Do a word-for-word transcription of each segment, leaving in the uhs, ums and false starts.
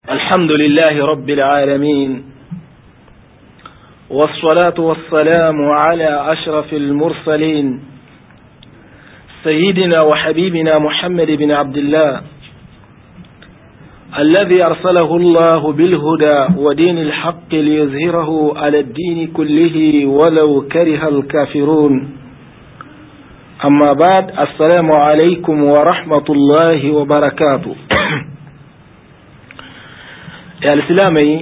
الحمد لله رب العالمين، والصلاة والسلام على أشرف المرسلين سيدنا وحبيبنا محمد بن عبد الله الذي أرسله الله بالهدى ودين الحق ليظهره على الدين كله ولو كره الكافرون. أما بعد، السلام عليكم ورحمة الله وبركاته. يا الإسلامي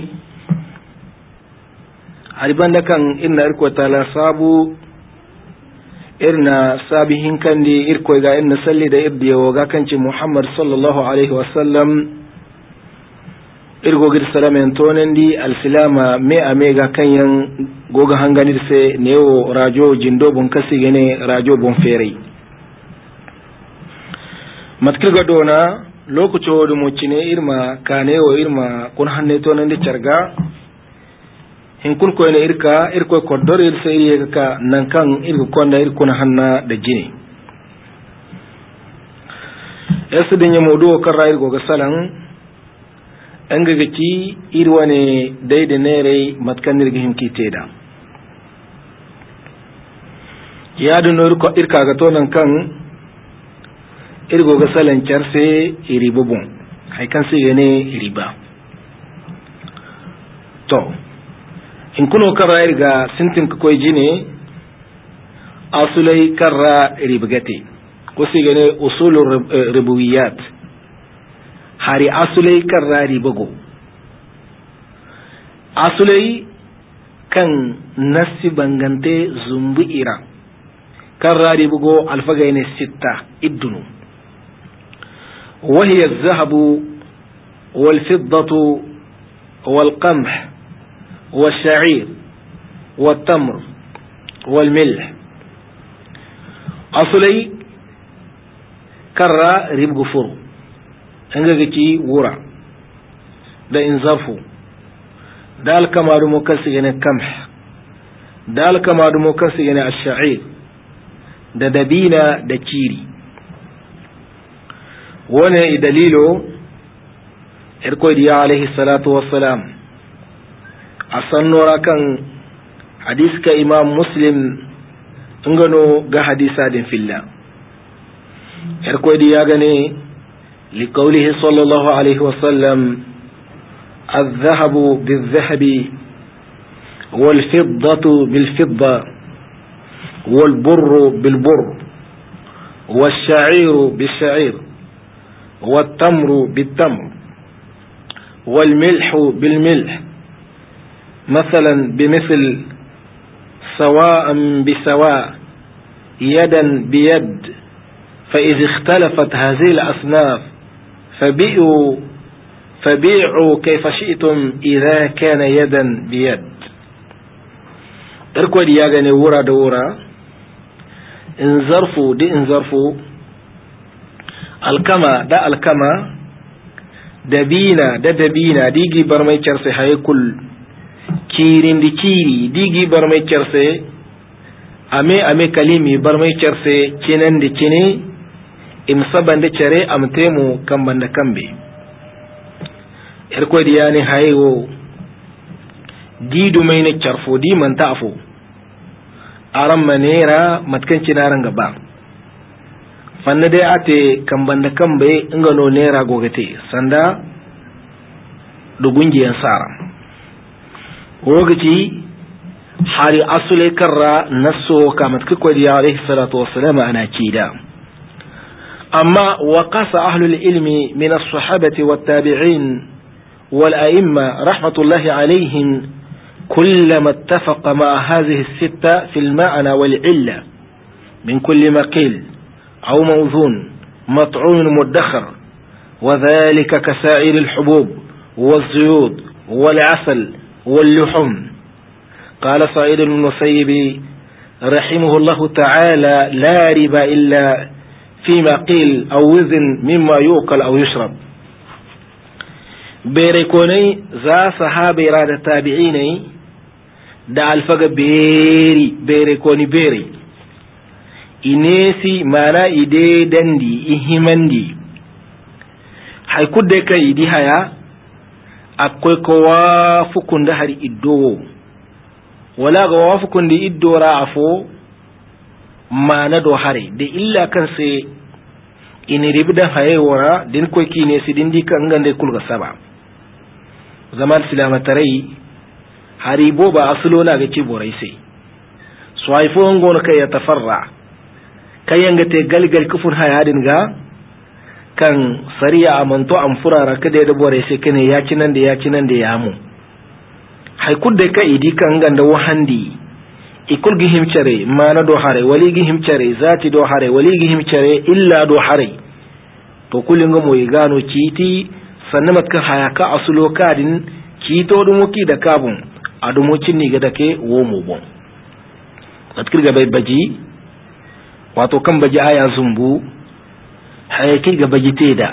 عربان لكن إن إركو تالا سابو إرنا سابهن كان دي إركو إذا إن سلي دا إبدي وغا كانت محمد صلى الله عليه وسلم إركو غير سلامين تونن دي السلامة مئة ميغا كان غوغا هنغانير سي نيو راجو جندو بنكسي غني راجو بنفيري متكل غدونا lokaci mu cine irma kanewo irma kun hanne to nan di carga hin kun ko ne irka irko ko dor ir sai ka nan kan irko konda irko na hanna da jini yasu dinya modu kan rayir go ga salan an ga gaci irwane dai da nere matkan irga himki teda ya da no irko irka ga to nan kan irgo ga salan charse iri bubun hay kan sai ne riba to in kuno kara irga sintin ko jine asulai karra ribgate ko sai gane usulur ribawiyat hari asulai karra ribago asulai kan nasi bangante zumbu ira karra ribago alfaga ne sitta iddunu وهي الذهب والفضة والقمح والشعير والتمر والملح أصلي كرا ربق فرو انغاكي ورا دا انظرفو دال كما دمو كسينا القمح دال كما دمو كسينا الشعير دا دبينا دا كيري wane dalilo irko diya alaihi salatu wassalam a sannora kan hadis ka imam muslim ngano ga hadisa din filla irko diya gane li qawlihi sallallahu alaihi wasallam الذهب بالذهب والفضة بالفضة والبر بالبر والشعير بالشعير والتمر بالتمر والملح بالملح مثلا بمثل سواء بسواء يدا بيد فإذا اختلفت هذه الأصناف فبيعوا فبيعوا كيف شئتم إذا كان يدا بيد. اركو دي ياغني ورا دورا انظرفوا دي انظرفوا alkama da alkama dabina da dabina digi barmai kerse haykul kirin di kiri digi barmai kerse ame ame kalimi barmai kerse kinan di kini imsaban da cere amtemu kamban da kambe irko diyani haywo didu mai ne kerfo di man ta'fu aran manera matkan cinaran gaba fanna dai ate kamban da kambe ingano nera gogate sanda dugungiyan sara wogaci hari asule karra naso kamat kikodi alayhi salatu wassalam ana kida amma waqasa ahlul ilmi min as-sahabati wat-tabi'in wal-a'imma rahmatullahi alayhim kullama ittafaqa ma'a hadhihi as-sitta fi al-ma'na wal-'illa min kulli ma qila أو موزون مطعوم مدخر وذلك كسائر الحبوب والزيوت والعسل واللحوم. قال سعيد بن المسيب رحمه الله تعالى لا ربا إلا فيما قيل أو وزن مما يؤكل أو يشرب. بيريكوني ذا صحابي راد تابعيني دا الفق بيري بيريكوني بيري inesi mana ide dandi ihimandi hay kudde kay di haya akwai ko wafukun da har iddo wala ga wafukun da iddo ra afo ma na do hare da illa kan sai ini ribda hayewora din ko kine sidin di kan gande kulga saba zaman silamatarai haribo ba asulo na ga ci borai sai swaifo ngono kai ya tafarra kayan ga te galgal kufur hayadin ga kan sariya amanto an furara kada da bore sai kane ya ci nan da ya ci nan da ya mu haikud da ka idi kan ganda wahandi ikul gihim care mana do hare wali gihim care zati do hare wali gihim care illa do hare to kullun ga moyi gano kiti sannan matkan hayaka asulo kadin kito dumuki da kabun adumocin ni ga dake wo mu bon matkir ga bai baji wato kan baji aya zumbu hayaki ga baji teda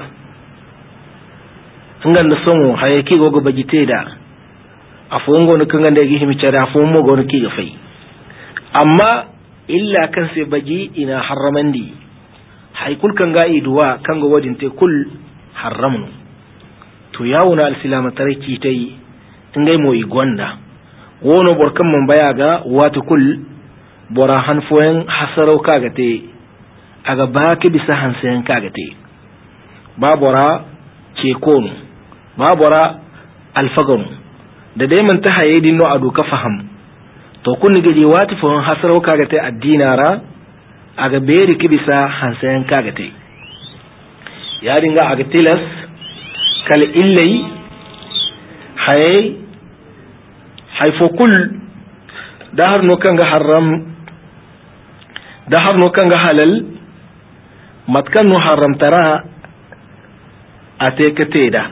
ngan da somo hayaki go ga baji teda afongo ne kan da gihim care afongo go ne ki ga fai amma illa kan sai baji ina haramandi haikul kan ga iduwa kan ga wadin te kul haramnu to yawuna al-silama tariki tai ngai mo igonda wono borkan mun baya ga wata kul bora hanfoyen hasarau kaga te aga baki bisa hansayen kaga te babora ce konu babora alfaganu da dai man ta haye dinno adu ka faham to kun gaje wata fon hasarau kaga te addinara aga beri ki bisa hansayen kaga te ya dinga aga tilas kal illai haye haifo kul da har no kanga haram da har no kanga halal matkan no haram tara ate kateda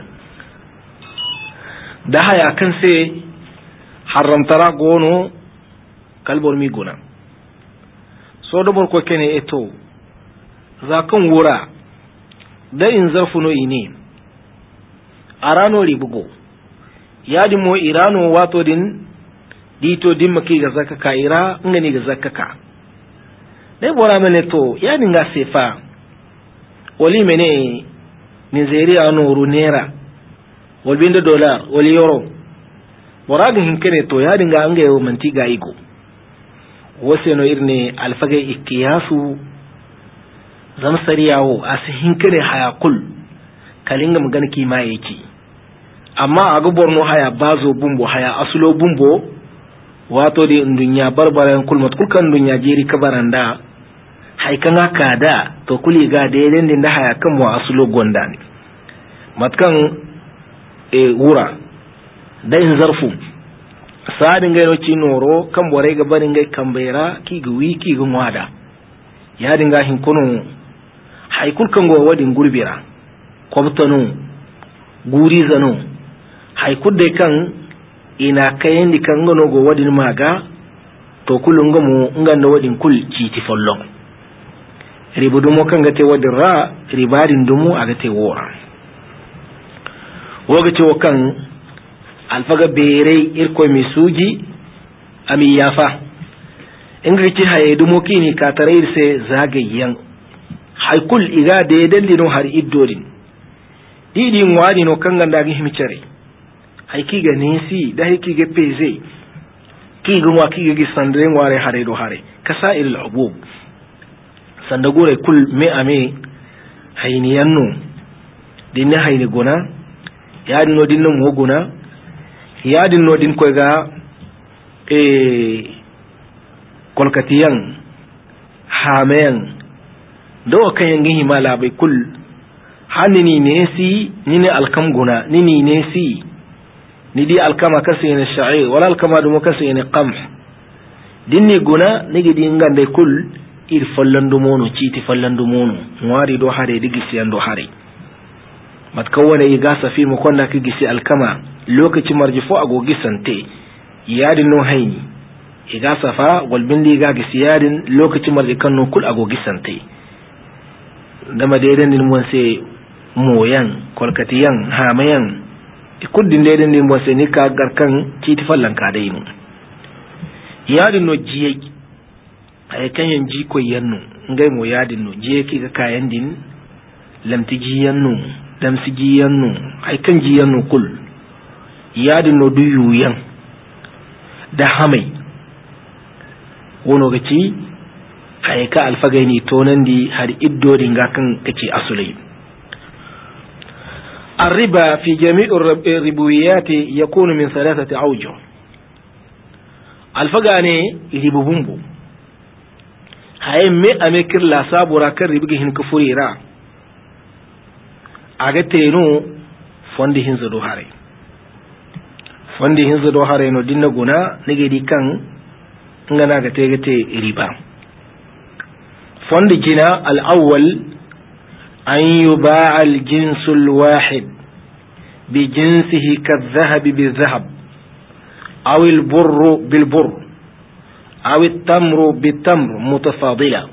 da haya kan sai haram tara gono kalbor mi gona so do bor ko kene eto za kan wura da in zarfuno ini arano ribugo yadi mo irano wato din dito din maki ga zakaka ira ngani ga zakaka dai bora mene to yani nga sefa wali mene Nigeria no runera wal bindo dollar wal euro bora ga hinkene to yadi nga anga yo mantiga igo wose no irne alfage ikiyasu zam sariyawo as hinkene haya kul kalinga magana kima yake amma a borno haya bazo bumbo haya asulo bumbo wato de dunya barbaren kulmat kulkan dunya jeri kabaranda haikan haka da to kuli ga da yadda da haya kan mu asulo gonda ne matkan e wura da in zarfu sadin gaino cinoro kan bore ga barin gai kambaira ki ga wiki ga mwada ya dinga hin kono haikul kan go wadin gurbira kwabtanu guri zanu haikul dai kan ina kayan di kan gano go wadin maga to kulun gamu nganda wadin kul citi follon ribudumo kan gate wadin ra ribadin dumu aga te wora woga ce wakan alfaga bere irko misuji ami yafa inga ci haye dumo kini ka tare se zagayyan haikul iga de dandino har iddorin didin wani no kan ganda gi himicare haiki ga nesi da haiki ga peze ki ga wa ki ga sandre ware hare do hare kasair al ubub sandagore kul me ame hayniyanno dinne hayni gona yadin no dinno mo gona yadin no din ko ga e kolkatiyan hamen do kayan gi himala bai kul hanini nesi nini alkam guna nini nesi nidi alkama kasene sha'ir wala alkama dum kasene qamh dinni guna nigi di ngande kul ir fallandu mono citi fallandu mono ngwari do hare digi siyando hare mat kawane yi gasa fi mu konna ki gisi alkama lokaci marjifo agogi sante yadin no hayni yi gasa fa walbindi ga gisi yadin lokaci marjikan no kul agogi sante dama deden din mon se moyan kolkatiyan hamayan ikuddin deden din mon se ni ka garkan citi fallan ka dai mu yadin no jiye ay kanyen ji ko yannu ngai mo yadin no jiye ki ga kayan din lamti ji yannu damsi ji yannu ay kan ji yannu kul yadin no duyuyan da hamai wono gaci hayka alfagaini tonandi har iddo dinga kan kace asulai. الربا في جميع الربويات يكون من ثلاثة أوجه. الفقاني ربو بمبو هاي مي أميكر لا سابورا كربجهن كفوريرا أغتينو فندي هنزدو هاري فندي هنزدو هاري نو دينا غنا نجدي كان ngana gate gate riba. فندي جنا الأول أن يباع الجنس الواحد بجنسه كالذهب بالذهب أو البر بالبر أو التمر بالتمر متفاضلة.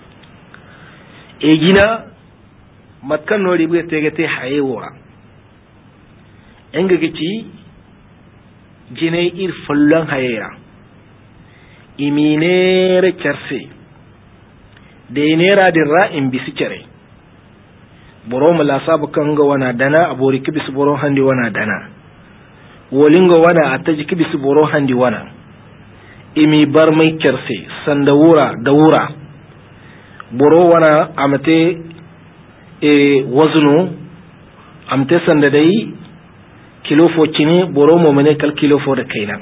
إجنا ما كانوا يبغى تيجي حيورا إنجيتي جنيه إرفلان حيرا إمينير كرسي دينيرا درا إم بسكري boro mala sabu kanga wana dana abori kibis boro handi wana dana wolingo wana ataji kibis boro handi wana imi bar mai kerse sanda wura da wura boro wana amate e waznu amte sanda dai kilo fo chini boro mo mene kal kilo fo da kaina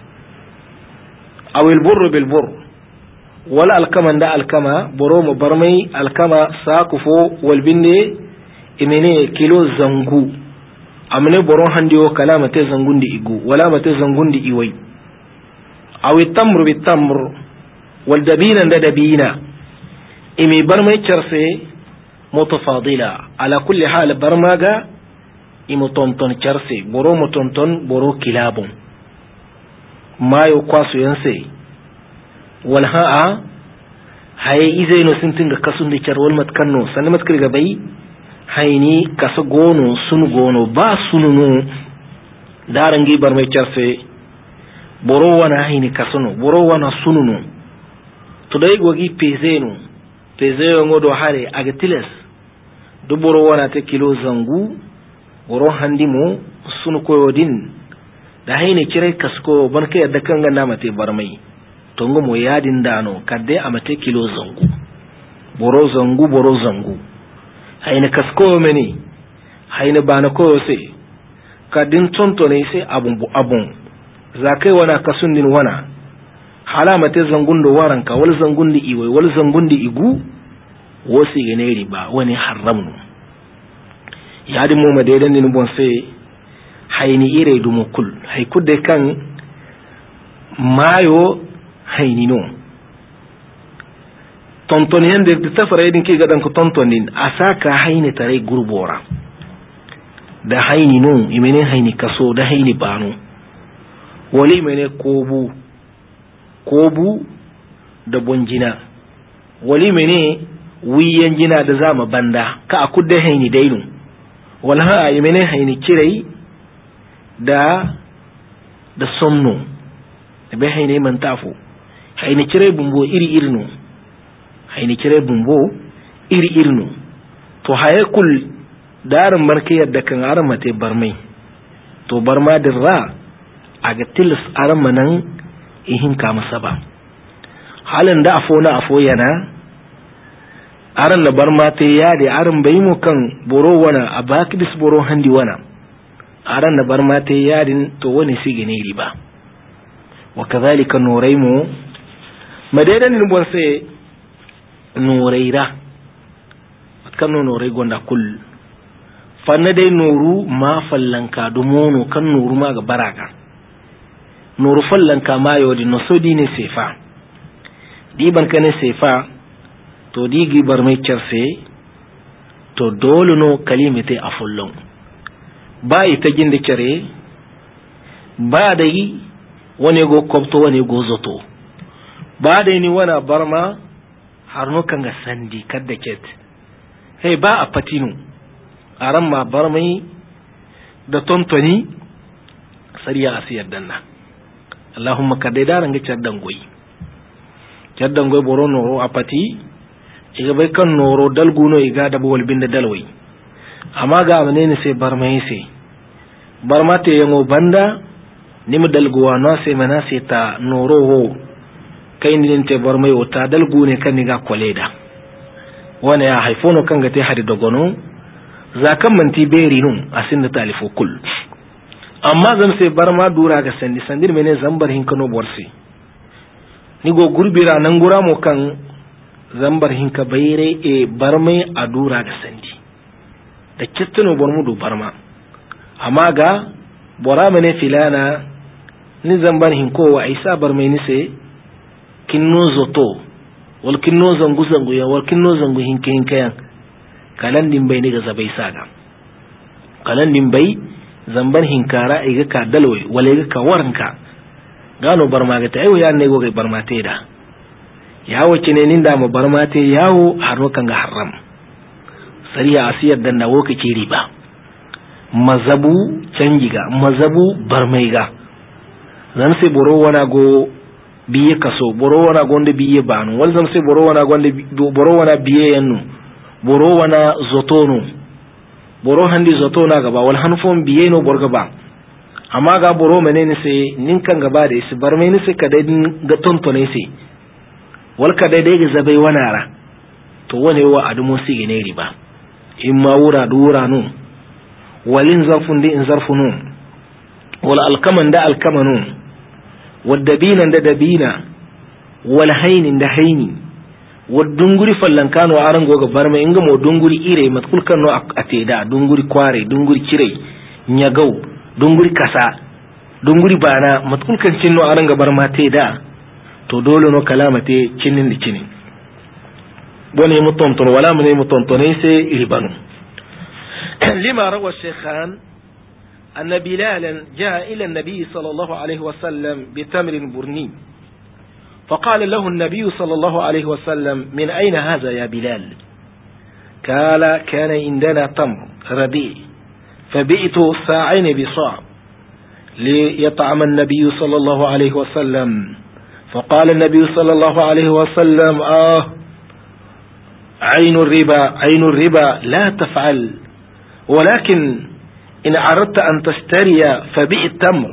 awil burru bil burr wala alkama da alkama boro mo bar mai alkama sakufo walbinde imene kilo zangu amne boron handi o kala mate zangundi igu wala mate zangundi iwai awi tamru bi tamr wal dabina da dabina imi barmai charse mutafadila ala kulli hal barmaga imu tonton charse boro mo tonton boro kilabun mayo kwasu yanse wal haa hay izaino sintinga kasundi charwal matkanno sanne matkriga bai hayni kasa gono sunu gono ba sununu darangi barmai charse boro wana hayni kasano boro wana sununu to dai gogi pezeno pezeno ngodo hare agatiles do boro wana te kilo zangu boro handimo sunu koyodin da hayni kire kasko barka yadda kanga na mate barmai to ngomo yadin dano kadde amate kilo zangu boro zangu boro zangu hayna kasko meni hayna bana ko se kadin tonto ne sai abun bu abun zakai wana kasundin wana halamate zangundo waranka wal zangundi iwe wal zangundi igu wosi gene riba wani haramnu yadi mu madedan din bon sai hayni ire dumo kul hay kudde kan mayo hayni no tonton yende de tafara din ki gadan ko tontonin asaka hayni tare gurbora da hayni no imene hayni kaso da hayni banu wali mene kobu kobu da bonjina wali mene wiyan jina da zama banda ka akudde hayni dainu wala ha imene hayni kirei da da somno be hayni man tafu hayni kirei bumbo iri irno hayni kirei bumbo iri irno to haye kul darin marke yadda kan aramate barmai to barma dirra aga tilis aramanan ihin kama saba halin da afo na afo yana aran da barma te yade aran bai mu kan boro wana abaki bis boro handi wana aran da barma te yadin to wani sige ne riba wa kadhalika nuraimu madaidan ni bon se nuraira kan nurai gonda kul fanna dai nuru ma fallanka dumono kan nuru ma ga baraka nuru fallan kama yodi no sodi ne sefa di ban kane sefa to di gibar mai cerse to dole no kalimete afullon ba ita ginde cere ba dai wani go kopto wani go zoto ba dai ni wana barma har no kanga sandi kadda ket hey ba a patinu aran ma barmai da tontoni sariya asiyar danna Allahumma kadai daran ga caddan goyi caddan goyi boro noro apati iga bai kan noro dalguno iga da bol binda dalwai amma ga amane ne sai barmai sai barmate yango banda nim dalguwa no se manase ta norowo kai ninte barmai wata dalgu ne kan niga koleda wana ya haifono kan ga te hadi dogono zakan manti beri nun asin da talifo kul amma zan sai barma dura ga sandi sandir mene zambar hin kano borsi ni go gurbira nan gura mo kan zambar hin ka bayre e barmai a dura ga sandi da kittino bormu do barma amma ga bora mene filana ni zambar hin ko wa isa barmai ni se kinno zoto wal kinno zangu zangu ya wal kinno zangu hin kin kayan kalan din bai ni ga zabai saga kalan din bai zambar hinkara iga ka dalwai wala iga ka waranka gano barma ga ta ayo ya ne go ga barma te da yawo kine nin da mu barma te yawo haro kan ga haram sariya asiyar dan nawo ka ke riba mazabu canjiga mazabu barmaiga zan sai boro wana go biye kaso boro wana gonde biye banu wal zan sai boro wana gonde boro wana biye yannu boro wana zotono boro handi zoto na gaba wal hanfon biye no borga ba amma ga boro menene sai ninkan gaba da isi bar mai nisi kadai ga tontone sai wal kadai dai ga zabai wanara to wane wa adumo si gine riba in ma wura dura no walin zarfun di in zarfunu wal alkaman da alkamanu wal dabina da dabina wal hainin da haini dunguri fallankano aran goga barma inga mo dunguri ire matkul kanno ateda dunguri kware dunguri cire nyagau dunguri kasa dunguri bana matkul kan cinno aran ga barma teda to dole no kalamate cinin di cinin bone mutonton wala mun mutonton sai iribanu lima rawa shaykhan أن بلالا جاء إلى النبي صلى الله عليه وسلم بتمر برني فقال له النبي صلى الله عليه وسلم من أين هذا يا بلال؟ قال كان عندنا تمر رديء فبئت ساعين بصاع ليطعم النبي صلى الله عليه وسلم فقال النبي صلى الله عليه وسلم آه عين الربا عين الربا لا تفعل ولكن إن أردت أن تشتري فبئ التمر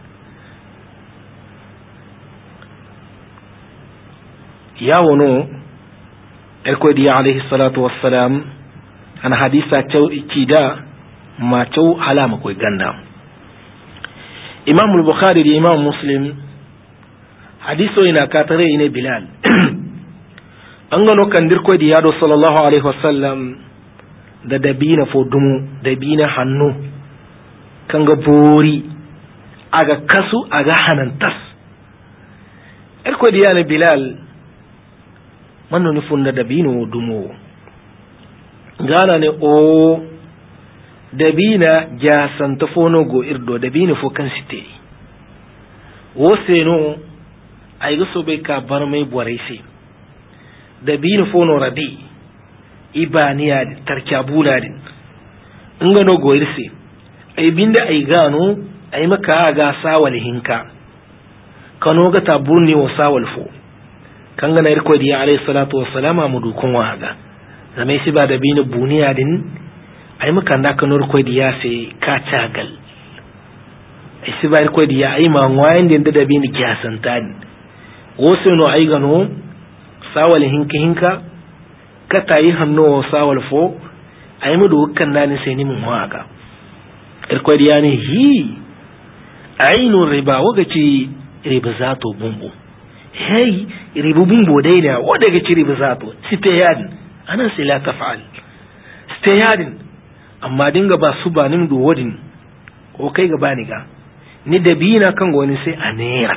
ياونو الكودي عليه الصلاة والسلام أنا حديثة تو إكيدا ما تو علامة كوي غندا إمام البخاري دي إمام مسلم حديثه إنا كاتري إنا بلال أنغنو كان دير كودي يادو صلى الله عليه وسلم da dabina fo dumu dabina hannu kanga bori aga kasu aga hanantas الكودي يعني بلال manno ni funda dabino dumo gana ne o dabina ja santa fono go irdo dabino fo kan site wo seno ay go sobe ka barmay boraisi dabino fono radi ibaniya tarkabula din ngano go irse ay binda ay gano ay maka ga sawal hinka kano ga taburni wo sawal fo kanga na irko diya alayhi salatu wassalam amudu kun waga zame shi ba da bini buniya din ai muka da kan irko diya sai ka tagal ai shi ba irko diya ai ma wayin din da bini kiyasantan wasu no ai gano sawal hinka hinka ka tayi hanno sawal fo ai mu dukkan dani sai ni mun waga irko diya ne hi ainu riba wagaci riba zato bumbu hey ribubun bodaina wanda ga ciri ba zato sitayadin anan sai la tafal sitayadin amma dinga ba su ba nim do wodin ko kai ga bani ga ni dabina kan goni sai anera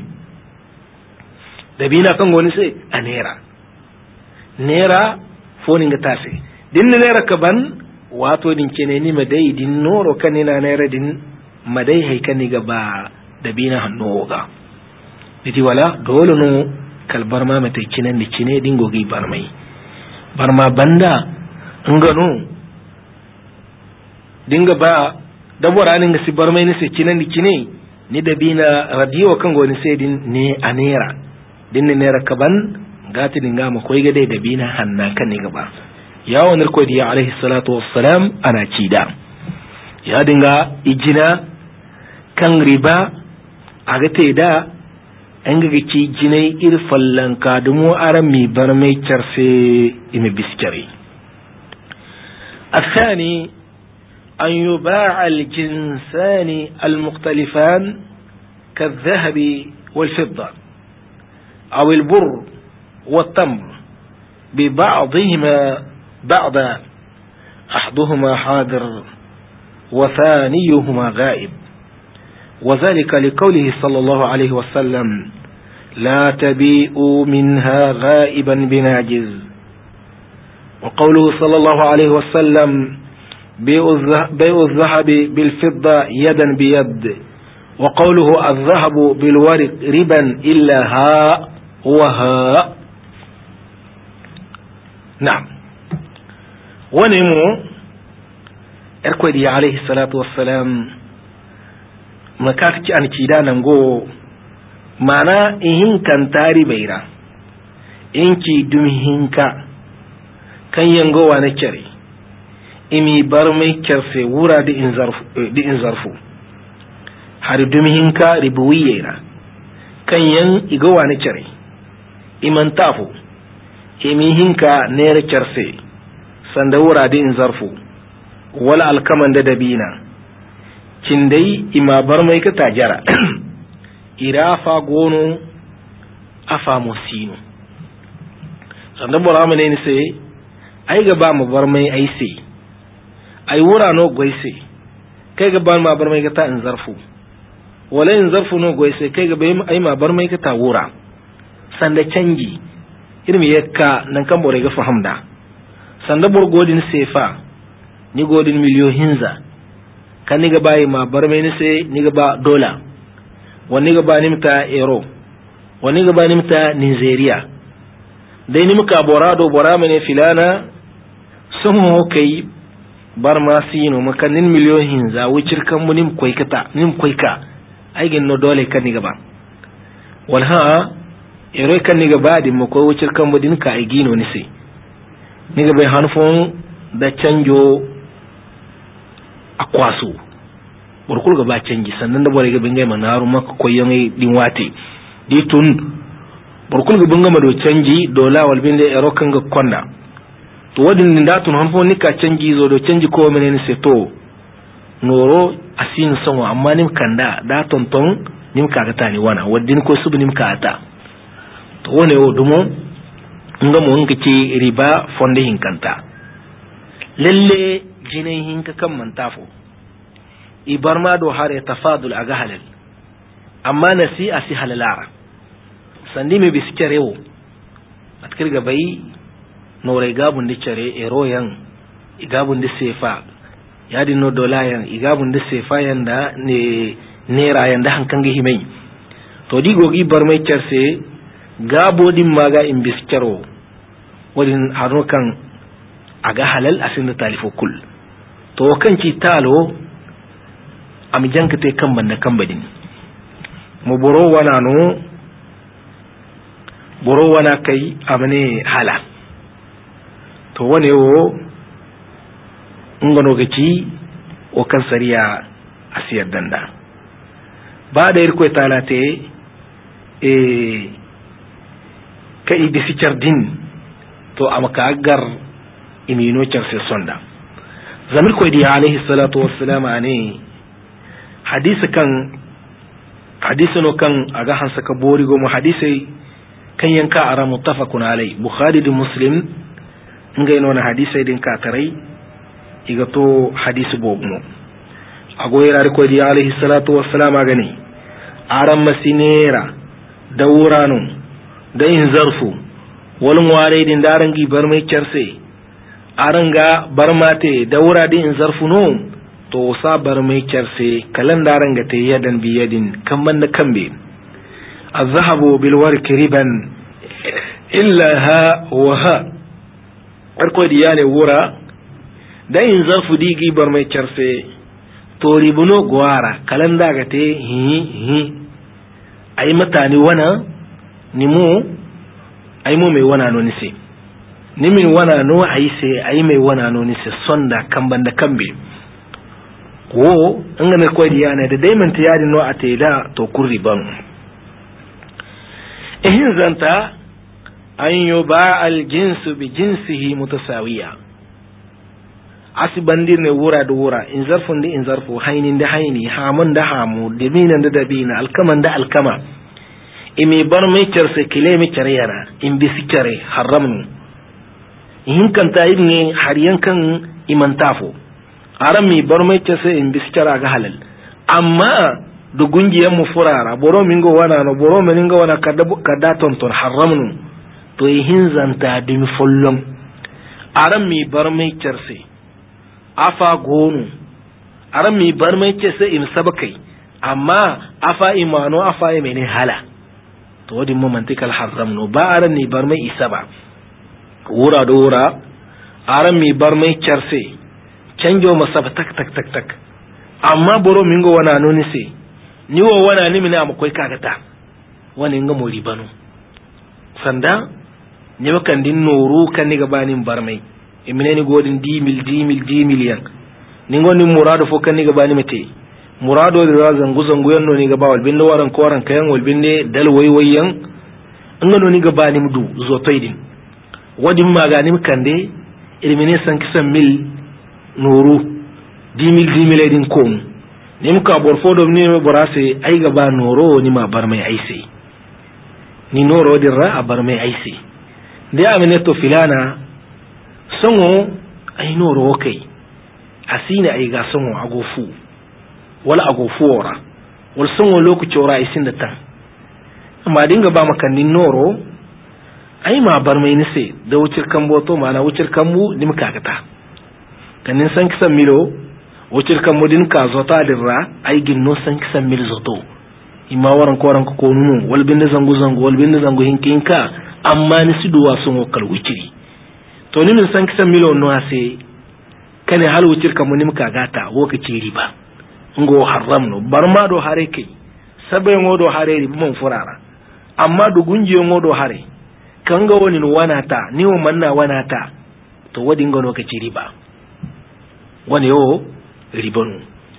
dabina kan goni sai anera nera fonin ga tase din nera ka ban wato din kene ni madai din noro kan ina nera din madai hay kan ni ga ba dabina hanno ga diti wala dole no kal barma mate kinan ni kine dingo gi barmai barma banda ngano dinga ba dabora ninga si barmai ni se kinan ni kine ni da bina radio kan goni sai din ne anera din ne nera kaban gati dinga ma koy ga dai da bina hanna kan ni gaba yawo nar ko diya alaihi salatu wassalam ana cida ya dinga ijina kan riba aga te da an ga ci jinai irfallan kadumo aran mi bar mai charse imi biskari. الثاني أن يباع الجنسان المختلفان كالذهب والفضة أو البر والتمر ببعضهما بعضا أحدهما حاضر وثانيهما غائب، وذلك لقوله صلى الله عليه وسلم لا تبيئوا منها غائبا بناجز، وقوله صلى الله عليه وسلم بيع الذهب بالفضة يدا بيد، وقوله الذهب بالورق ربا إلا هاء وهاء. نعم. ونمو إركودي عليه الصلاة والسلام مكاكي أن كيدانا نغو معنى إهن كان تاري بيرا إنكي دمهنكا كان ينغو ونكري إمي برمي كرسي ورا دي إنزرفو, دي إنزرفو. hari dumihinka ribuwiyera kan yan igowa na cire iman tafu imihinka nere cerse sanda wura da in zarfu wala alkaman da dabina cindai ima bar mai ka tajara irafa gono afa musino sanda bora mu ne sai ai ga ba mu bar mai ai sai ai wura no goise kai ga ba ma bar mai ka ta in zarfu wala in zarfu no goy sai kai ga bai ai ma bar mai ka tawura sanda canji irmi yakka nan kan bore ga fahamda sanda bor godin sefa ni godin miliyo hinza kan ni ga bai ma bar mai ni sai ni ga ba dola wani ga ba nimta euro wani ga ba nimta Nigeria dai ni muka borado borama ne filana sun ho kai bar ma sino makannin miliyo hinza wucir kan munim koikata nim koika aigin no dole kan ni gaba walha ero kan ni gaba din mu ko wucir kan budin ka aigino ni sai ni gaba hanfon da canjo akwaso burkul gaba canji sannan da bore ga bingai manaru maka koyon din wate di tun burkul ga binga mado canji dola wal binde ero kan ga konda to wadin din da tun hanfon ni ka canji zo do canji ko menene sai to noro asin songo amma nim kanda da tonton nim kaga tani wana wadin ko subu nim kaata to wone o dumo ngam won ci riba fonde hinkanta lalle jinin hinka kan mantafo ibarma do hare tafadul aga halal amma nasi asi halalara sandi me biskerewo atkirga bai nore gabun di cere eroyan igabun di sefa yadi no dolayan igabun da sefayan da ne nera yanda hankan ga himai to di gogi bar mai cerse gabo din maga in biskero wadin harukan aga halal asin da talifo kul to kan ci talo am jankate kan banda kan badin mu boro wana no boro wana kai amane hala to wane wo ngano gaci o kan sariya asiyar danda ba da irko talate e ka idi ficar din to amaka agar imino charse sonda zamir ko di alaihi salatu wassalam ane hadisi kan hadisi no kan aga hansa ka bori go mu hadisi kan yanka ara muttafaqun alai bukhari da muslim ngai no na hadisi din ka tarai igato hadisi bobu agoyira ko di alaihi salatu wassalam gani aran masinera da wurano da in zarfu wal muware din darangi bar mai cerse aranga barmate da wura din in zarfu no to sa bar mai cerse kalan daranga te yadan bi yadin kamban da kambe az-zahabu bil warq riban illa ha wa ha ko di yane wura da in zarfu digi bar mai cerse to ribuno gwara kalan daga te hi hi ai mutane wana ni mu ai mu mai wana no ni se ni min wana no ai se ai mai wana no ni se sonda kamban da kambe wo ngane ko diyana da dai man tiyadi no atela to kurri ban ehin zanta an yuba al jinsu bi jinsihi mutasawiya asibandir ne wura da wura in zarfun da in zarfu hainin da haini hamun da hamu diminan da dabina alkaman da alkama imi bar mai cerse kile mi cereyana in bisi cere haramnu in kanta ibni har yankan imantafo aran mi bar mai cerse in bisi cara ga halal amma da gungiyan mu furara boro mingo wana no boro mingo wana kada kada tonton haramnu to yin zanta dimi follon aran mi bar mai cerse afa gonu aran mi bar mai cerse in sabakai amma afa imano afa imene hala to wadin mu mantikal haram no ba aran ni bar mai isa ba wura da wura aran mi bar mai cerse canjo masa tak tak tak tak amma boro mingo wana noni se ni wo wana ni mina am koy kagata wani nga mo ribanu sanda ni wakan din noru kan ni gabanin bar mai imine ni godin di mil di mil di million ni ngoni murado fo kan ni gabani mate murado da zangu zangu yanno ni gaba wal binde waran ko waran kayan wal binde dal waywayan ngano ni gabani mudu zo toydin wadin magani kande ilmine san kisan mil noru di mil di mil din kom nim ka bor fodo ni borase ay gaba noro ni ma bar mai aisi ni noro dirra a bar mai aisi de amine to filana sango ay noro kai asina ay ga sango agofu wala agofu ora wal sango lokaci ora isin da tan amma dinga ba makannin noro ai ma bar mai nise da wucir kambo ma na wucir kambu nim kagata kanin san kisan milo wucir kambo din ka zota dirra ai ginno san kisan mil zoto imma waran ko waran ko nunu wal bin zangu zangu wal bin zangu hinkinka amma ni siduwa sun wakal wuciri to ni min san kisan milo no ase kane hal wucir kambo nim kagata wokaci riba ngo haram no barma do hare kai sabai ngodo hare riba mun furara amma do gunjiyo ngodo hare kanga woni no wanata ni wo manna wanata to wadi ngono ka ci riba wani yo ribanu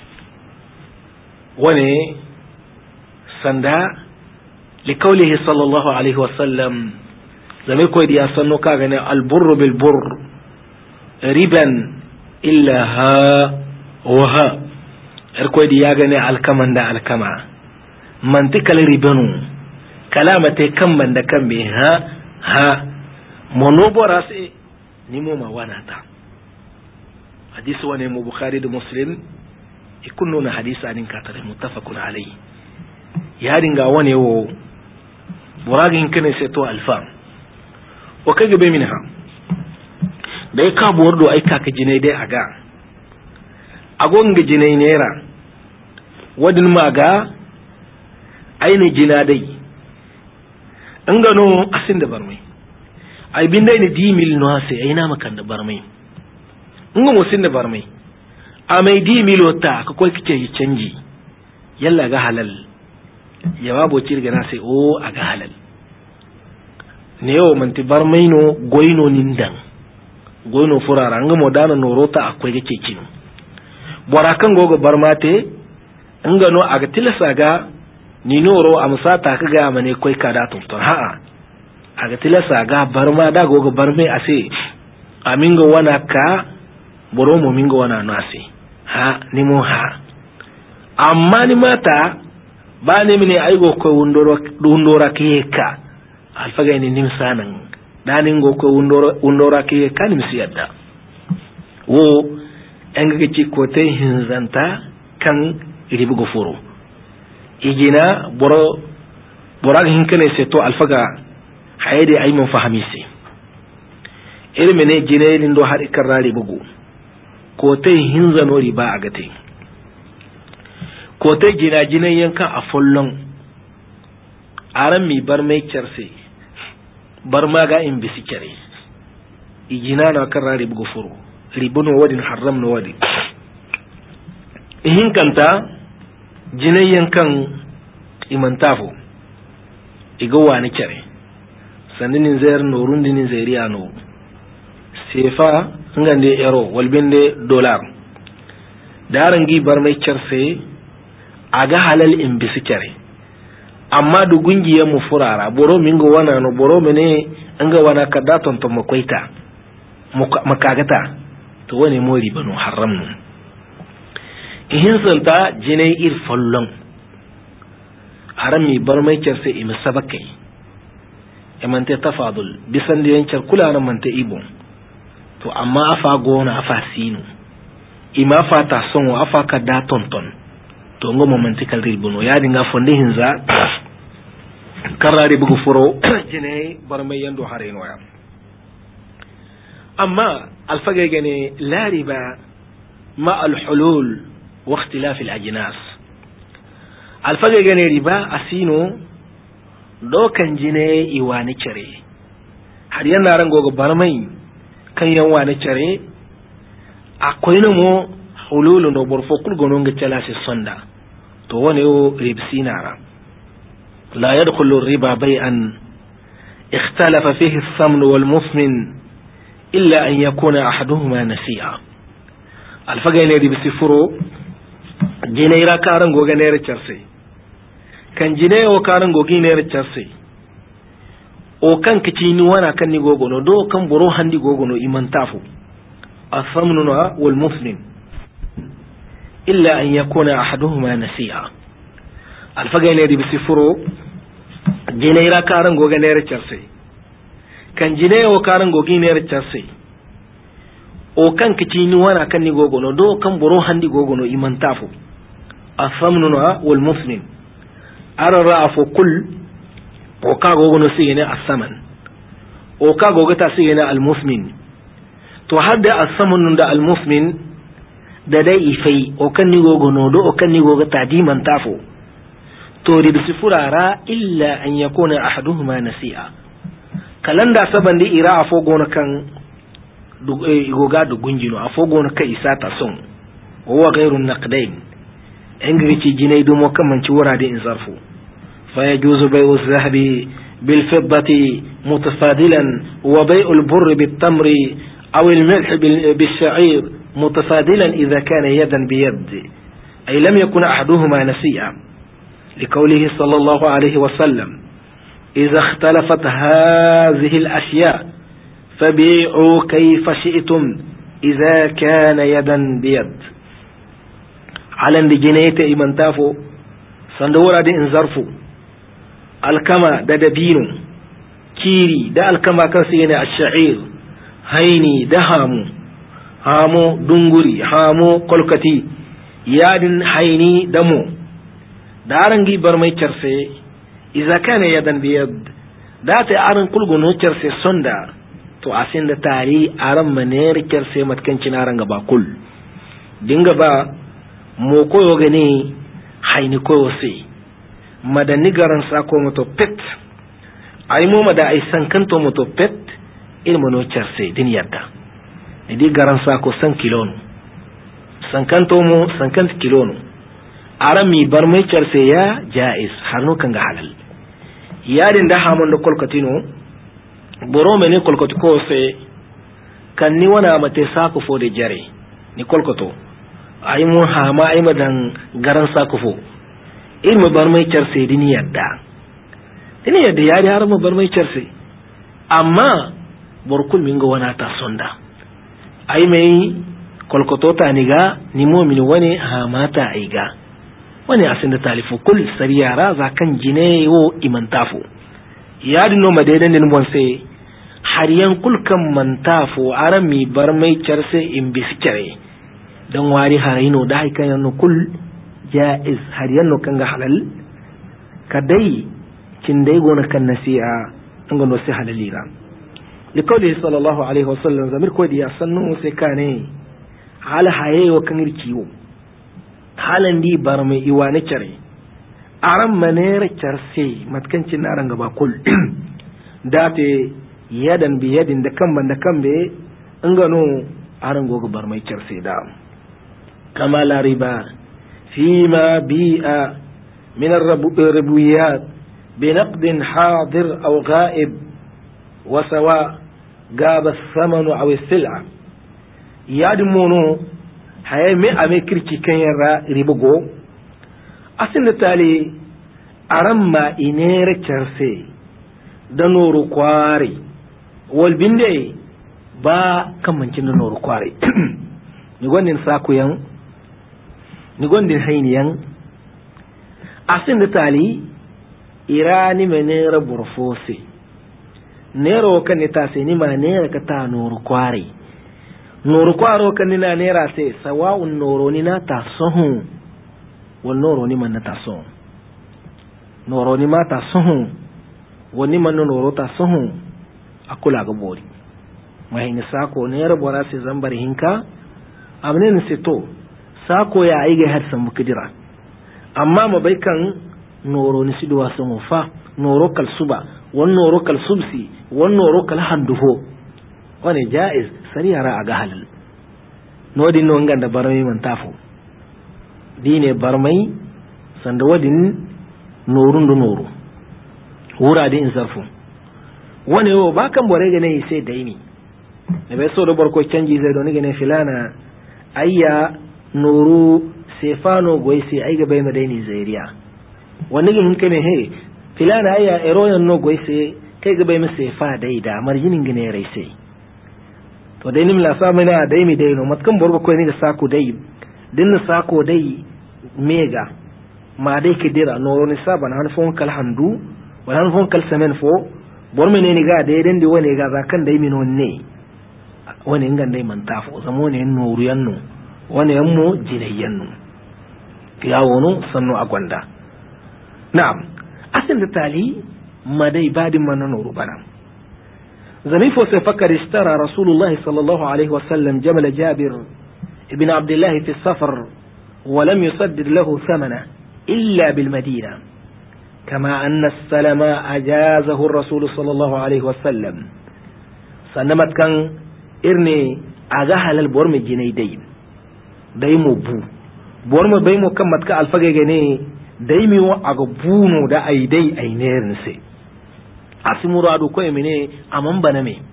wani sanda li qawlihi sallallahu alaihi wasallam zame ko diya sanno kaga ne al burr bil burr riban illa ha wa ha er ko diya ga ne al kamanda al kama mantikal ribanu kalamate kan banda kan be ha ha monobora se ni mo ma wanata hadisi wane mu bukhari da muslim ikunno na hadisi anin katare muttafaqun alayhi ya dinga wane wo buragin kane se to alfa o kage be minha dai ka bordo ai ka jine dai aga agon ga jine nera wadin maga ai ne jina dai an gano asin da barmai ai bin dai ne di mil no ase ai na makan da barmai nga musin da barmai a mai di mil wata ka koi kice canji yalla ga halal ya babo cirga na sai o aga halal ne yo man ti barmai no goino nindan goino furara nga modana no rota akwai gake kinu borakan gogo barmate nga no aga tilasa ga ni noro amsata ka ga mane koi kada tuntun ha'a aga tilasa ga barma da gogo barme ase aminga wana ka boromo minga wana nasi ha ni mo ha amma ni mata ba ni mine aigo ko wundoro wundora kiyeka alfaga ni nim sanan dani ngo ko wundoro wundora kiyeka ni misiyadda wo enga ci ko te hinzanta kan ribu go furo igina boro borag hinkane se to alfaga hayde ay mon fahamisi ilmi ne jine lindo har ikarari bugu ko tai hinzano riba a gate ko tai jina jinan yanka a follon aran mi bar mai kyarse bar ma ga in bisi kyare igina na karari bugu furo ribuno wadin haram no wadi hinkanta jinan yankan imantafo igawa ni kyare sannin zayar norun dinin zairiya no sefa ngande euro walbinde dollar darangi barmai cerse aga halal in bisu kere amma du gungiye mu furara boro mingo wana no boro mene anga wana kada tonto makoita makagata to wani mori banu haram no ihin santa jinai ir follon harami barmai cerse im sabakai emante tafadul bisan da yancar kula na manta ibo to amma afa gona afa sinu ima fata son afa kada tonton to ngo momenti kalri bono ya dinga fonde hinza karare bugu furo jine barmay yando hareno ya amma alfaga gane la riba ma alhulul wa ikhtilaf alajnas alfaga gane riba asino do kan jine iwani cere har yana rango go barmay kan yan wani cere akwai namo hululu no borfo kul gono nga calasi sonda to woni o ribsinara la yadkhulu riba bay'an ikhtalafa fihi as-samn wal musmin illa an yakuna ahaduhuma nasi'a alfagayne ribsi furo jinayra karan goga nere charse kan jinayo karan gogi nere charse o kan kici ni wana kan ni gogono do kan boro handi gogono imantafu الثمن والمسلم إلا أن يكون أحدهما نسيئا الفقه نيري بسفرو جنيرا كارنغو غنير تشرسي كان جنيو كارنغو غنير تشرسي o kan kitini wana kan ni gogono do kan boro handi gogono iman tafu الثمن والمسلم arara afo kul o ka gogono sigene الثمن o ka gogota sigene المسلم to hadda as-samun da al-musmin da dai ifai o kan ni gogono do o kan ni goga tadiman tafo to ribsi furara illa an yakuna ahaduhuma nasi'a kalanda saban di ira afo gona kan goga do gunjino afo gona kai isata son wa ghairu naqdain engri ci jinay do mo kamanci wurade in zarfu fa yajuzu bai'u az-zahabi bil fiddati mutafadilan wa bai'u al-burr bit tamri أو الملح بالشعير متفادلا إذا كان يدا بيد أي لم يكن أحدهما نسيئا لقوله صلى الله عليه وسلم إذا اختلفت هذه الأشياء فبيعوا كيف شئتم إذا كان يدا بيد على جنيت إمن تافو صندورة دي انزرفو الكما دا دبينو كيري دا الكما كسيني الشعير haini da hamu hamo dunguri hamo kolkati yadin haini damo darangi barmai charse iza kana yadan biyad da ta aran kulgono charse sonda to asin da tari aran maner charse matkancin aran gaba kul dinga ba mo koyo gane haini koyo sai madani garan sako moto pet ai mo mada ai sankanto moto pet ilmu no charse din yadda idi garan sako san kilono sankanto mo sankant kilono arami bar mai charse ya jaiz harno kanga halal yarin da hamon da kolkatino boro mene kolkati ko se kan ni wana mate sako fo de jare ni kolkato ay mo hama ay madan garan sako fo ilmu bar mai charse din yadda din yadda yari har mo bar mai charse amma borkul mingo wana ta sonda ay mai kolkoto ta niga ni mu'min wani ha mata aiga wani asinda talifu kul sariyara za kan jine yo imantafu yadi no madaidan din bonse hariyan kul kan mantafu arami bar mai charse in biskare dan wari harino da haikan no kul jaiz hariyan no kan ga halal kadai kin dai gona kan nasi'a an ga no sai halalira لقوله صلى الله عليه وسلم زمير كودي يسنو سكاني على حياة وكنير كيو حالا دي برمي إيواني چري أرم منير چرسي متكنش نارنغ باكل داتي يدن بيدن دكم من دكم بي انغنو أرنغوغ برمي چرسي دام كما لا ربا فيما بيئ من الربويات بنقد حاضر أو غائب وسواء غاب الثمن أو السلعة يادمونو haye me ame kirki kan yara ribugo asin da tali aramma inere charse da noru kware wal binde ba kamancin da noru kware ni gondin sakuyan ni gondin hainiyan asin da tali irani menera burfose nero kan ta sai ni ma nera ka ta noru kware noru kwaro kan ni na nera sai sawa'un noro ni na ta sohu wal noro ni man na ta sohu noro ni ma ta sohu wani man noro ta sohu akula ga bori mai ni sako nera bora sai zambar hinka amne ni sito sako ya ai ga har san mukidira amma mabai kan noro ni siduwa sun fa noro kal suba wan noro kal subsi wan noro kal handuho wani jaiz sariyara aga halal nodi no nganda barmai man tafo dine barmai sanda wadin norun do noro wura din zarfu wani yo bakan bore ga ne sai daimi ne bai so do barko canji zai do ne ne filana ayya noru sefano goisi ai ga bai madaini zairiya wani gin kane he filana ayya eroyan no goisi kai ga bai mu sefa dai da marjinin gine rai sai to dai nim la sa mana dai mi dai no matkan borba ko ni ga sako dai din sako dai mega ma dai kidira no ni saba na hanfon kal handu wa hanfon kal samen fo borme ne ni ga dai dan di wani ga zakan dai mi non ne wani ngan dai man tafo zamo ne noru yanno wani yammo jinayyanno ya wono sanno agwanda na'am asin da tali madai badin man noru bana زنيفو سيفكر اشترى رسول الله صلى الله عليه وسلم جمل جابر ابن عبد الله في السفر ولم يصدر له ثمنه إلا بالمدينة كما أن السلم أجازه الرسول صلى الله عليه وسلم سنمت كان إرني أغاها للبورم الجنيدين دايمو بو بورم بيمو كمت كالفقه جني دايمو أغبونو دا أيدي أينير نسي asimu radu ko emine amman bana me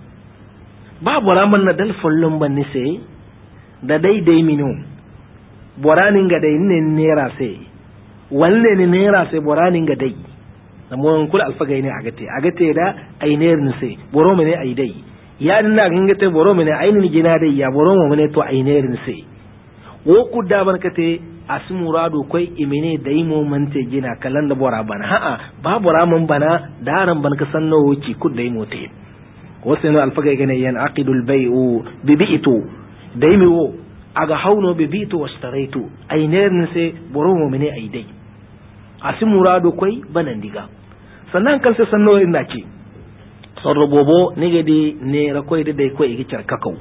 ba bora man na dal follon banni sai da dai dai minu boranin ga dai ne nera sai walle ne nera sai boranin ga dai amma kul alfaga ne agate agate da ai ne ne sai boro mene ai dai ya dinna gangate boro mene ai ni gina dai ya boro mo mene to ai ne ne sai wo kudda ban kate asimu rado koi imene dai mo mante gina kalan da bora bana ha'a ba bora man bana daran ban ka sanno wuci kud dai mo te wasu no alfaga gane yan aqidul bai'u bi bi'tu dai mi wo aga hauno bi bi'tu wastaraitu ai ne sai boro mo mene ai dai asimu rado koi banan diga sannan kalse sanno inda ce sorro bobo nige di ne ra koi dai koi igi charkakau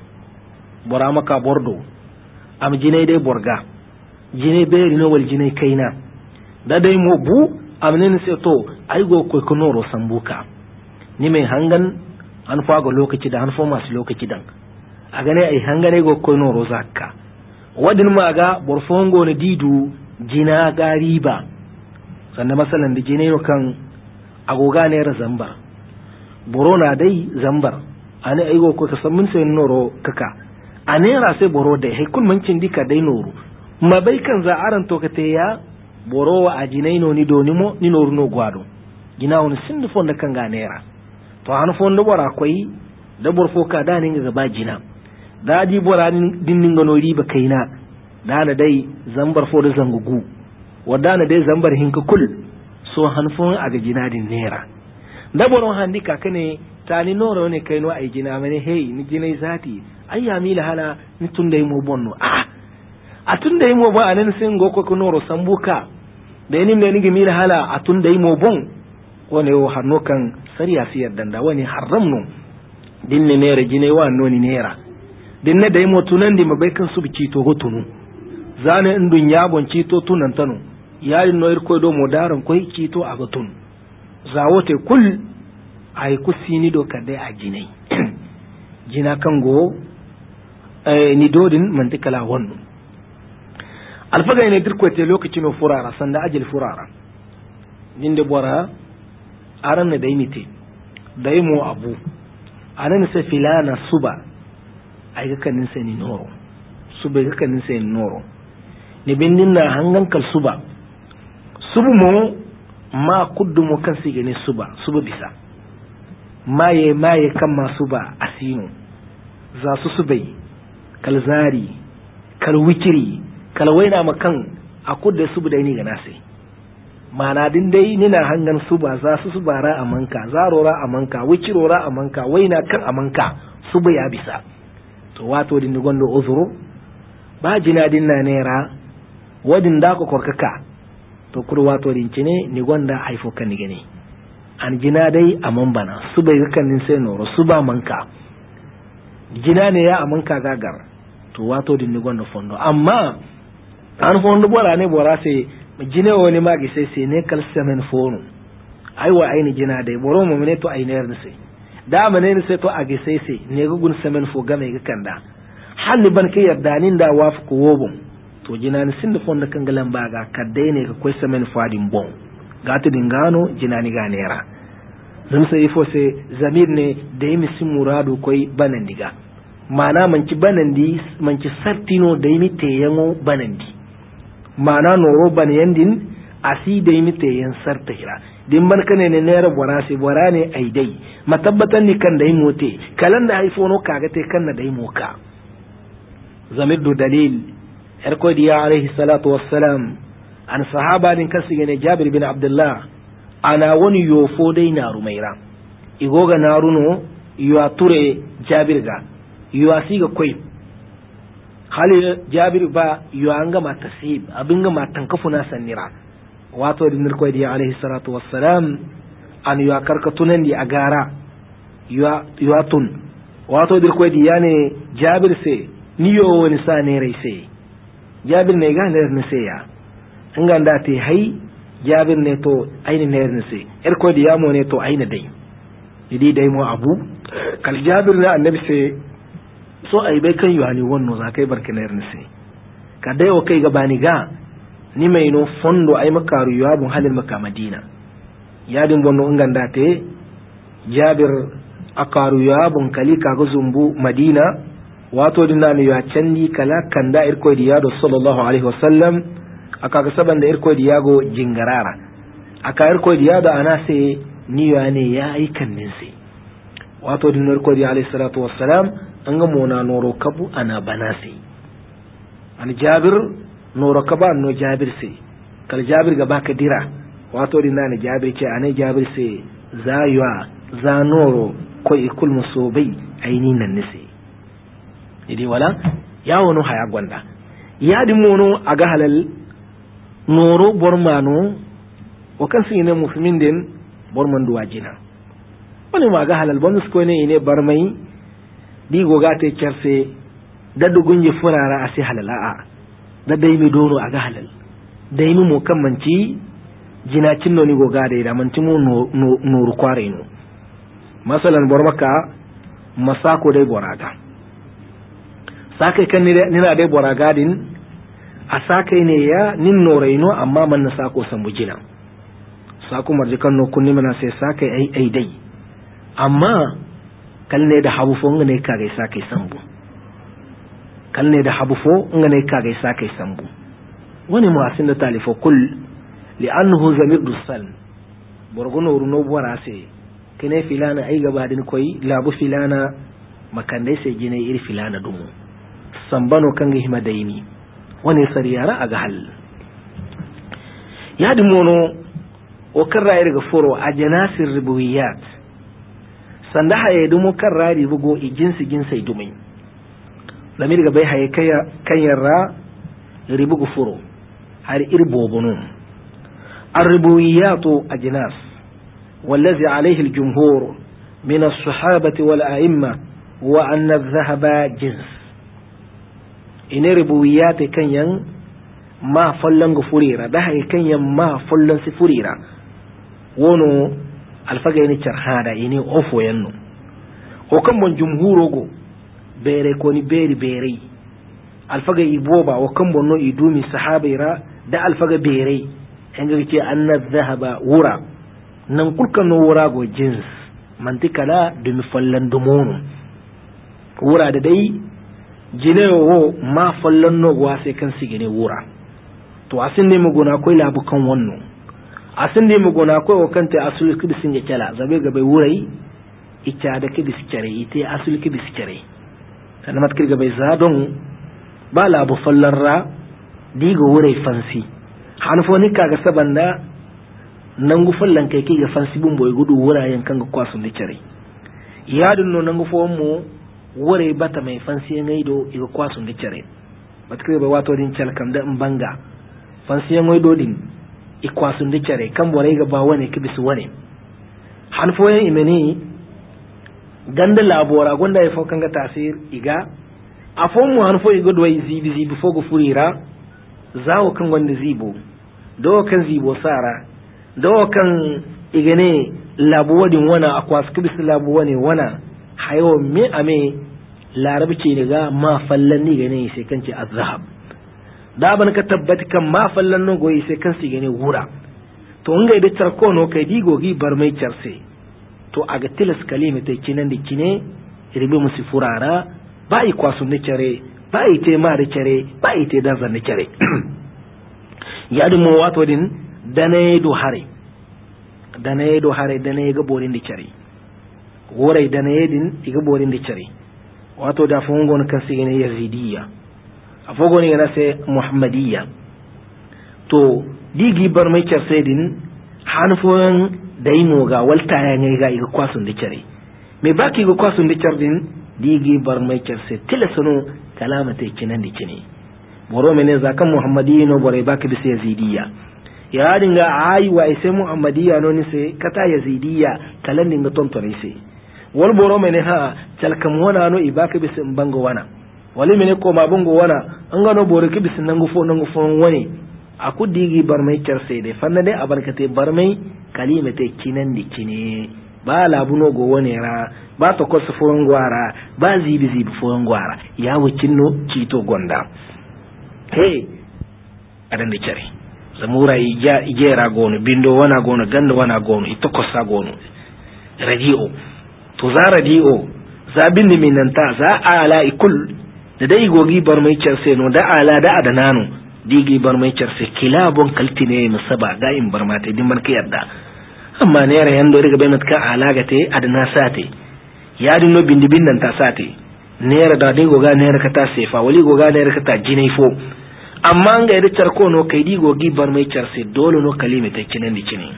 bora maka bordo am jinai dai borga jine beri no wal jine kaina da dai mo bu amnen se to ai go ko ko noro sambuka ni mai hangan an fago lokaci da an fo masu lokaci dan a gane ai hangane go ko noro zakka wadin ma ga borfongo ne didu jina gariba sannan masalan da jine no kan agoga ne ra zambar borona dai zambar ane ai go ko ka san mun sai noro kaka ane ra sai boro dai hay kun mancin dika dai noro mabai kan za aran to ka teya borowa a jinaino ni doni mo ni noru no gwado gina woni sindu fonda kan ga nera to han fonda bora koi da borfo ka da ni ga ba jina da di bora din ninga no riba kaina da na dai zambar fo da zangugu wada na dai zambar hinka kul so han fon a ga jina din nera da boron handi ka kane tani noro ne kaino ai jina mane hey ni jinai zati ayyami la hala ni tundai mo bonno ah atun da yimo ba anan sin go ko noro sambuka da nim ne nigi mira hala atun da yimo bon wone o hanno kan sariya siyar danda wani haramno dinne ne rejine wa noni nera dinne da yimo tunan di mabai kan su biki to gotunu zane indun ya bon cito tunan tanu yayin no ir ko do modaran koi cito a gotun zawote kul ay kusini do kadai a jinai jina kan go eh ni dodin mantikala wonno alfaga ne dirkote lokacin no furara sanda ajil furara ninde bora aran ne daimite daimo abu anan se filana suba ay kanin se ni noro suba ga kan sai noro ni bindin na hangan kal suba subu mo ma kuddu mo kan sai gane suba suba bisa maye maye kan ma suba asino za su subai kal zari kal wikiri kal waina makan akudda subu dai ni ga nasi mana din dai nina hangan suba za su subara amanka zarora amanka wikirora amanka waina kan amanka suba ya bisa to wato din gondo uzuru ba jina din na nera wadin da ko korkaka to kur wato din cine ni gonda haifo kan ni gane an jina dai aman bana suba kan nin sai noro suba manka jina ne ya amanka gagar to wato din ni gondo fondo amma an fondo bora ne bora sai jine woni magi sai sai ne kal semen fono aiwa aini jina dai boro mo ne to ainar ne sai da mane ne sai to age sai sai ne gugun semen fo game ga kanda halli ban kai yarda nin da waf ko wobon to jina ni sinda fonda kan galan baga kadai ne ka koi semen fadin bon gatu dingano jina ni ganera zam sai fo sai zamir ne da yimi sim muradu koi banandiga mana manci banandi manci sartino da yimi teyango banandi mana noro ban yandin asi da yimi teyan sarta hira din ban kane ne nera bora sai bora ne ai dai matabbatan ni kan dai mote kalan da haifono kaga te kan na dai moka zamir do dalil erko diya alaihi salatu wassalam an sahaba din kasi ne Jabir bin Abdullah ana woni yofo dai na rumaira igoga naruno yuwa ture Jabir ga yuwa siga koi hali Jabir ba yuwa anga ma tasib abinga ma tankafuna sannira wato din ko diya alaihi salatu wassalam an yuwa karkatunan di agara yuwa yuwa tun wato dir ko diya ne Jabir se niyo woni sa ne rai se Jabir ne ga ne se ya nganda te hay Jabir ne to aini ne se er ko diya mo ne to aina dai idi dai mo abu kal Jabir na annabi se so ai bai kan yuhani wonno zakai barkinar ne se ka dai o kai gabani ga ni mai no fondo ai makaru yabun halin maka Madina yadin bonno nganda te Jabir akaru yabun kalika go zumbu Madina wato dinani ya candi kala kanda irko diyado sallallahu alaihi wasallam aka ga saban da irko diyago jingarara aka irko diyado ana sai niya ne ya aikan nin sai wato din irko di alaihi salatu wassalam an ga mona noro kabu ana banasi an Jabir noro kaba no Jabir sai kal Jabir ga baka dira wato dinani Jabir ce anai Jabir sai zaywa za noro ko ikul musobai aini nan nisi idi wala ya wono haya gonda ya di mono aga halal noro bormano o kan sine muslimin den borman duwa jina wani ma ga halal bonus ko ne ine barmai di goga te kerse daddu gunje furara asi halala a da dai mi dono aga halal dai mi mo kan manci jina cinno ni goga dai da manci mo nuru kware no masalan bormaka masako dai borata sakai kan nina dai boragadin a sakai ne ya nin noraino amma man na sako sambu jina sako marjikan no kunni mana sai sakai ai ai dai amma kal ne da habu fo ngane ka gai sakai sambu kal ne da habu fo ngane ka gai sakai sambu wani mu asin da talifo kul li annahu zamir dusal borgono runo borase kene filana ai gabadin koyi labu filana makandai sai gine iri filana dumu sambano kan ga hima daini wani sariyara a ga hal ya dimono o kan rayi daga foro a janasir ribuyat sanda haye dumo kan rari bugo i jinsi jinsai dumai lamir ga bai haye kan yarra ribugo foro har irbobono الربويات أجناس والذي عليه الجمهور من الصحابة والأئمة وأن الذهب جنس إن ربويات كان ين ما فلن فريرة ده كان ين ما فلن سفريرة ونو الفجر إني شرحنا إني أوفو ينو وكم من جمهوره بيري كوني بيري بيري الفجر يبوبا وكم من نوع يدومي صحابي را ده الفجر بيري هنجي أن الذهب ورا نقول كانوا ورا جو جنس mantika la dumi fallan dumono wura da dai jine wo ma fallan no wa sai kan sigine wura to asin ne mu gona koi labu kan wannan asin ne mu gona koi o kanta asul kibisin ya kala zabe gabe wurai ita da kibis kare ita asul kibis kare kana mat kirga bai zadon ba labu fallarra digo wurai fansi hanfoni kaga sabanda nangu fallan kai ke ga fansi bun boy gudu wurayen kan ga kwasun da kare yadun no nangu fo mu wurai bata mai fansi ngaido iga kwasun da kare batkire ba wato din calkam da mbanga fansi ngaido din ikwasun da kare kan borai ga ba wane kibis wane hanfoyen imeni ganda labora gonda ya fokan ga tasir iga afon mu hanfo iga doyi zibi zibi fogo furira zawo kan gonda zibo do kan zibo sara do kan igane labuwadin wana akwas kibis labuwane wana hayo me ame larabi ce daga ma fallan ni gane sai kan ce azhab da ban ka tabbata kan ma fallan no goyi sai kan si gane wura to ngai da tarko no kai digo gi bar mai charse to aga tilas kalima te kinan da kine ribe musu furara ba yi kwasu ne cire ba yi te ma da cire ba yi te dazan ne cire ya dum wato din dane do hare dane do hare dane ga borin da cire wore dane din iga borin da cire wato da fongon kan sigine yazidiyya afogon yana sai muhammadiyya to digi bar mai charse din hanfon daimo ga walta ya ngai ga iga kwasun da cire me baki ga kwasun da cire din digi bar mai charse tilasano kalama te kinan da kine boro mene zakan muhammadiyya no bore baki bisa yazidiyya ya dinga ayi wa sai muhammadiyya no ni sai kata yazidiyya kalan dinga tontore sai wal boro mene ha calkam wana no ibaka bis bango wana wali mene ko ma bango wana an gano boro ki bis nangu fo nangu fo wani aku digi barmai charse de fanna de abarkate barmai kalimate kinan di kine ba labuno go wone ra ba to ko fo ngwara ba zibi zibi fo ngwara ya wucinno kito gonda he adan de cari zamura ija ijera gono bindo wana gono ganda wana gono itoko sa gono radio to za radio za binni minanta za ala ikul da dai gogi bar mai charse no da ala da adanano digi bar mai charse kilabon kaltine musaba ga in bar mata din man kiyarda amma ne yare yando riga bai matka ala ga te adana sate ya dinno bindi binnan ta sate ne yare da dai goga ne yare ka ta sefa wali goga ne yare ka ta jinai fo amma ga yare charko no kai di gogi bar mai charse dole no kalime ta kinan di kine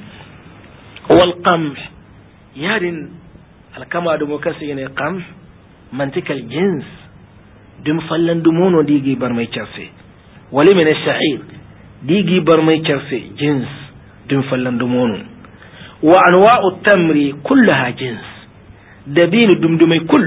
wal qam yadin alkama da mukasi ne qam mantikal jins dum fallan dumuno digi bar mai charse wali min ash-sha'ir digi bar mai charse jins dum fallan dumuno wa anwa'u at-tamri kullaha jins dabin dumdumai kull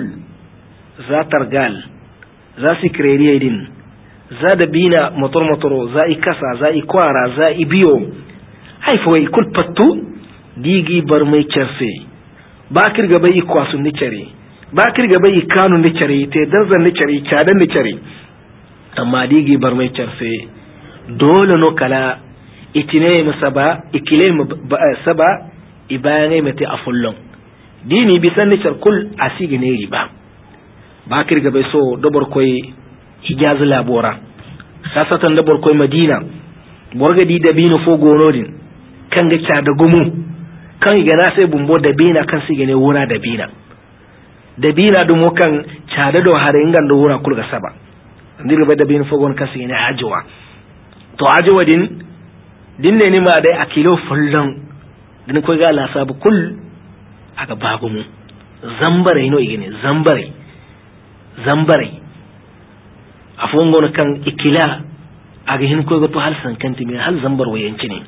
za targal za sikreriye din za dabina motor motoro za ikasa za ikwara za ibiyo haifoi kul pattu digi bar mai charse bakir ga bai kwasun ni cire bakir ga bai kanun ni cire te danzan ni cire cadan ni cire amma digi bar mai charse dole no kala itine musaba ikile saba ibane mate afullon dini bisan ni charkul asigi ne riba bakir ga bai so dobar koy hijaz labora sasatan dobar koy madina borga di dabino fo gonodin kan ga cada gumu kan gana sai bumbo da bina kan su gane wura da bina da bina dumo kan cada do hare ingan do wura kulga saba ndir ba da bina fogon kan su gane ajiwa to ajiwa din din ne ni ma dai a kilo fullon din ko ga la sabu kul aka babu mu zambare no igene zambare zambare afon gon kan ikila aga hin ko ga to hal san kanti mi hal zambar wayanci ne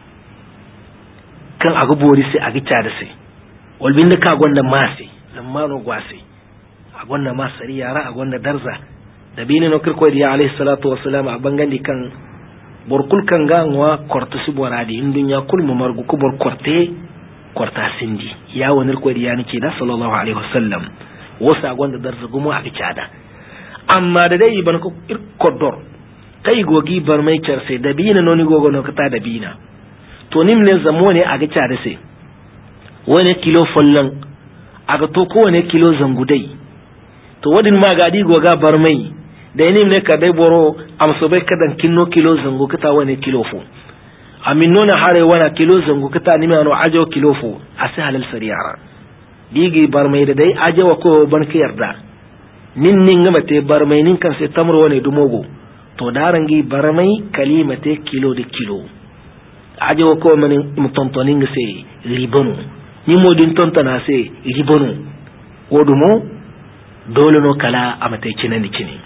kan aga bori sai aga tada sai walbin da ka gonda masi zamano gwasi a gonda masari yara a gonda darza da bini no kirko da alayhi salatu wassalam a bangandi kan borkul kan ganwa korta su boradi in dunya kul mu margu ku bor korte korta sindi ya wani ko da yani ce da sallallahu alaihi wasallam wasa gonda darza gumo aga tada amma da dai ban ko kodor kai gogi bar mai charse da bini no ni gogo no kata da bina to nim ne zamo ne a ga da sai wani kilo fallan a ga to kowane kilo zangudai to wadin ma gadi goga bar mai da ni ne ka dai boro am so bai kadan kinno kilo zango kita wani kilo fu amin nona hare wana kilo zango kita ni mano ajo kilo fu asi halal sariyara digi barmai da dai ajo ko ban ka yarda nin nin ngamate barmai nin kan sai tamro wani dumogo to darangi barmai kalimate kilo de kilo ajo ko mani mutontonin sai ribonu ni modin tontana sai ribonu wodumo dole no kala amate cinani cini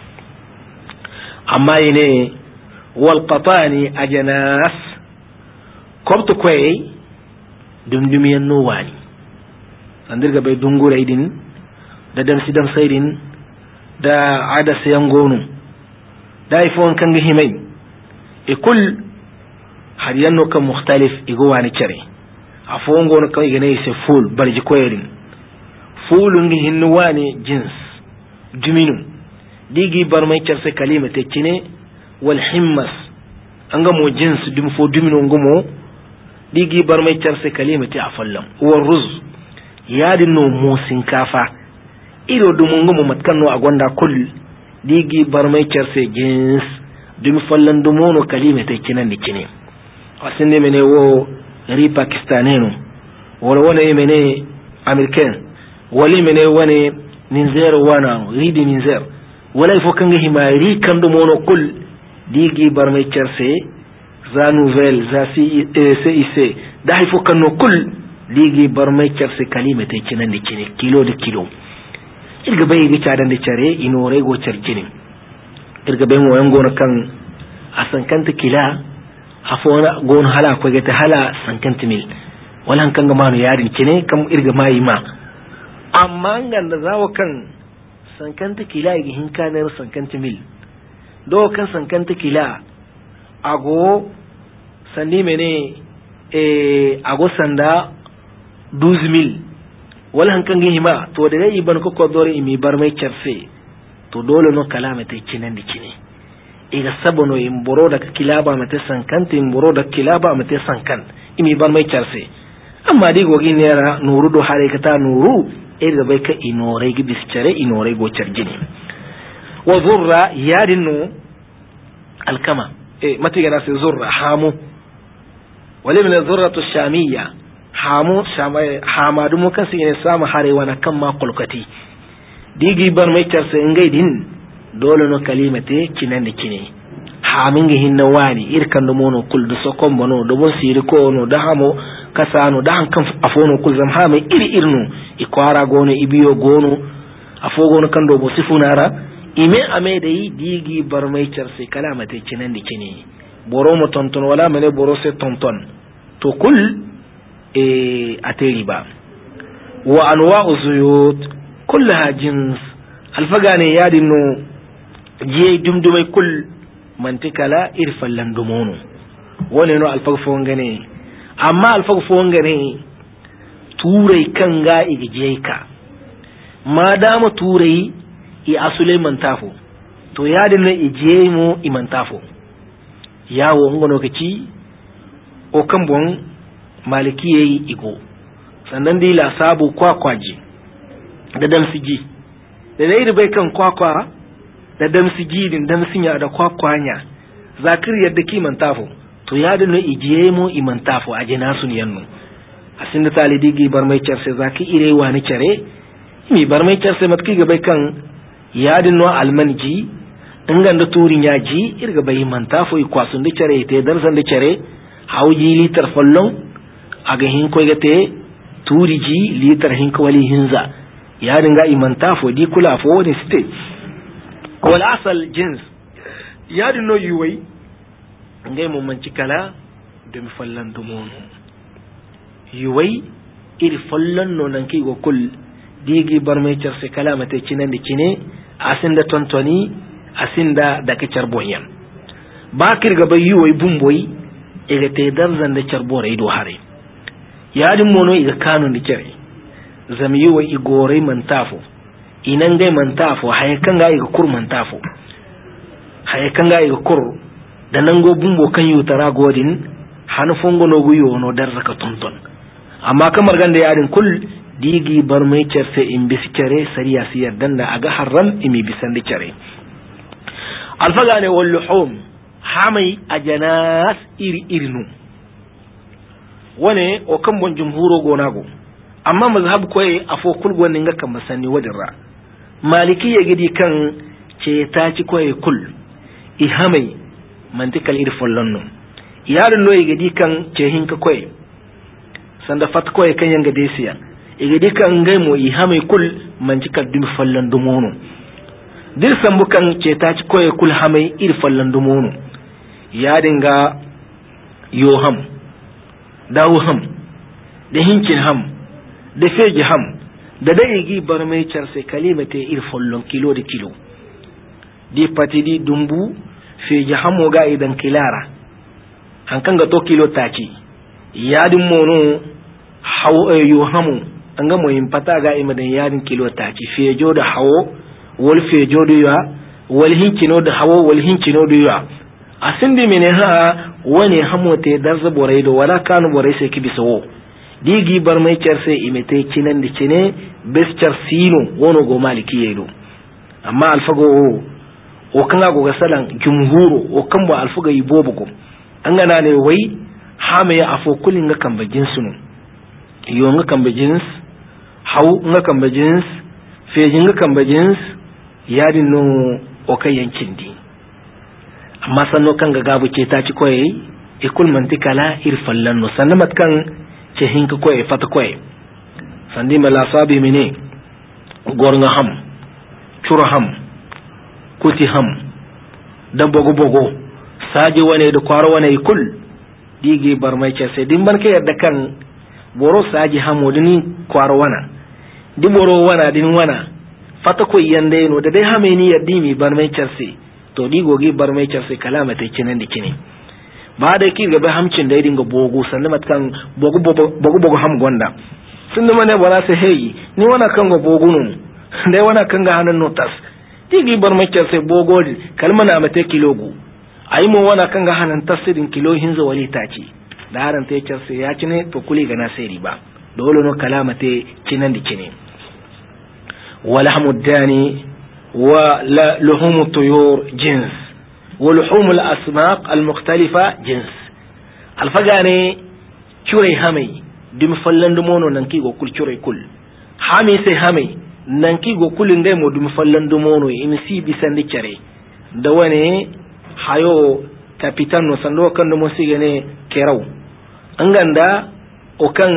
amma yene wal qatani ajnas kobto koy dum dum yanno wani andirga bay dungura idin da dan sidam sayrin da ada sayangonu da ifon kanga himay e kul har yanno kam mukhtalif igo wani cere afon gono kay gene se full barji koyerin full ngi hinno wani jins duminu digi barmay cerse kalima te cine wal himmas anga mo jins dum fo duminu ngomo digi barmay cerse kalima te afallam wal ruz yadi no mo sinkafa iro dum ngomo matkanno agonda kul digi barmay cerse jins dum fallan dumono kalima te cine ni cine asinde mene wo ri pakistaneno wala wona mene americain wali mene wone ninzer wana ridi ninzer wala ifo kanga himari kando mono kul digi barmay cerse za nouvelle za ci cic da ifo kanno kul digi barmay cerse kalimate cinande cine kilo de kilo irga bay gi cadande care ino rego cercini irga bay mo yango kan a cinquante kila afona gon hala ko gete hala cinquante mille wala kanga manu yarin cine kam irga mayi ma amma nganda zawo kan cinquante kila gi hinkaner cinquante mille do kan cinquante kila ago sandi mene e ago sanda douze mille wala hankan gi hima to daga iban ko ko dore imi barmay cerfe to dole no kalama te cinandi cine iga sabono imboro da kilaba mate cinquante imboro da kilaba mate cinquante imi barmay cerfe amma digo gi nera nuru do hare kata nuru irga bai ka inore gi biscare inore go charjini wa zurra yadinu alkama eh mati gana sai zurra hamu wala min zurratu shamiyya hamu shamai hamadu mu kan sai ne samu hare wana kan ma kulkati digi bar mai tarse ngai din dole no kalimate kinan da kine hamin gi hinna wani irkan do mono kul do sokon bono do bon siri ko no da hamo kasano da hankan afono kul zam ha mai iri irnu ikwara gono ibiyo gono afo gono kando bo sifunara ime ame dai digi barmay cerse kalamate cinan di cini boro mo tonton wala mele boro se tonton to kul e ateri ba wa anwa'u zuyut kullaha jins alfagane yadinno je dumdumay kul mantikala irfallan dumono wone no alfagfo ngane amma alfagfo ngane turai kan ga igije ka madama turai i asule mantafo to yadin na ije mu imantafo yawo ngono kaci o kan bon maliki yayi igo sannan dai la sabu kwakwaji da damsiji da dai bai kan kwakwa da damsiji din damsinya da kwakwanya zakir yadda ki mantafo to yadin na ije mu imantafo aje nasu yannu asin da talidi gi bar mai cerse zaki ire wani cere mi bar mai cerse matki ga bai kan yadin no almanji ingan da turin yaji irga bai manta fo ikwasun da cere te darsan da cere hauji litar fallon aga hin ko ga te turiji litar hin ko wali hinza yadin ga imanta fo di kula fo wani ste wal asal jins yadin no yuwai ngai mun manci kala da mi fallan dumono yuwai iri fallon no nan ki go kul digi barmay cerse kalamate cinan da cine asinda tontoni asinda da ka charboyan bakir ga bayi wai bumboyi ega te darzan da charbore ido hare yadin mono iga kanu ni kere zamiyi wai igore mantafo inan gai mantafo haye kan ga iga kur mantafo haye kan ga iga kur da nan go bumbo kan yutara godin hanu fongo no guyo no darzaka tonton amma kamar ganda yadin kul digi barmay cerse in biskere sariya siyar danda aga haram imi bisan di cere alfagane wal luhum hamai ajanas iri irinu wane o kan bon jumhuro gonago amma mazhab koy afo kul gonin ga kan masani wadirra maliki ya gidi kan ce ta ci koy kul i hamai mantikal ir follanno yarin no ya gidi kan ce hinka koy sanda fat koy kan yanga desiya e gidi kan ngai mo i hamai kul mantikal dum follan dumono dir sambu kan ce ta ci koy kul hamai ir follan dumono ya dinga yo ham dawo ham da hinkin ham da feji ham da da igi bar mai charse kalimate ir follon kilo da kilo di patidi dumbu feji hamo ga idan kilara an kan ga to kilo taki yadin mono hawo yo hamu an ga moyin pata ga imadan yadin kilo taki fejo da hawo wal fejo da ya wal hinkino da hawo wal hinkino da ya asindi mene ha wani hamo te darza borai do wala kanu borai sai kibiso digi bar mai cerse imete kinan da kine bes cersino wono go maliki yedo amma alfago o kanga go gasalan jumhuro o kan ba alfaga yibobo ko an gana ne wai hame ya afo kulin ga kan bajin sunu yo nga kan bajin haw nga kan bajin fejin ga kan bajin yadin no o kai yankin di amma sanno kan ga gabu ce ta ci koyi ikul mantikala irfallan no sannamat kan ce hinka koyi fata koyi sandi mala sabi mine gornga ham curham kuti ham da bogo bogo saji wane da kwaro wane ikul digi barmai ce sai din barke yadda kan boro saji hamo dini kwaro wana di boro wana din wana fata koyi yande no da dai hameni yaddi mi barmai ce sai to digogi bar mai sai kalama ta kinan da kine ba da ki gaba hamcin da dinga bogo sannan matkan bogo bogo bogo ham gonda sun da mane bara sai hey ni wana kan ga bogo nun dai wana kan ga hanan notas digi bar mai sai bogo kalma na mata kilogo ai mu wana kan ga hanan tasirin kilo hinza wali taci da haran ta yace sai ya kine to kuli ga na sai riba dole no kalama ta kinan da kine wala hamuddani ولحوم الطيور جنس ولحوم الأسماق المختلفة جنس الفقاني شوري همي دم فلن دمونو ننكي وكل شوري كل حامي سي همي ننكي وكل ندمو دم فلن دمونو إمسي بسند شري دواني حيو كابيتان وسندو كان دمو سيغني كيرو انغاندا وكان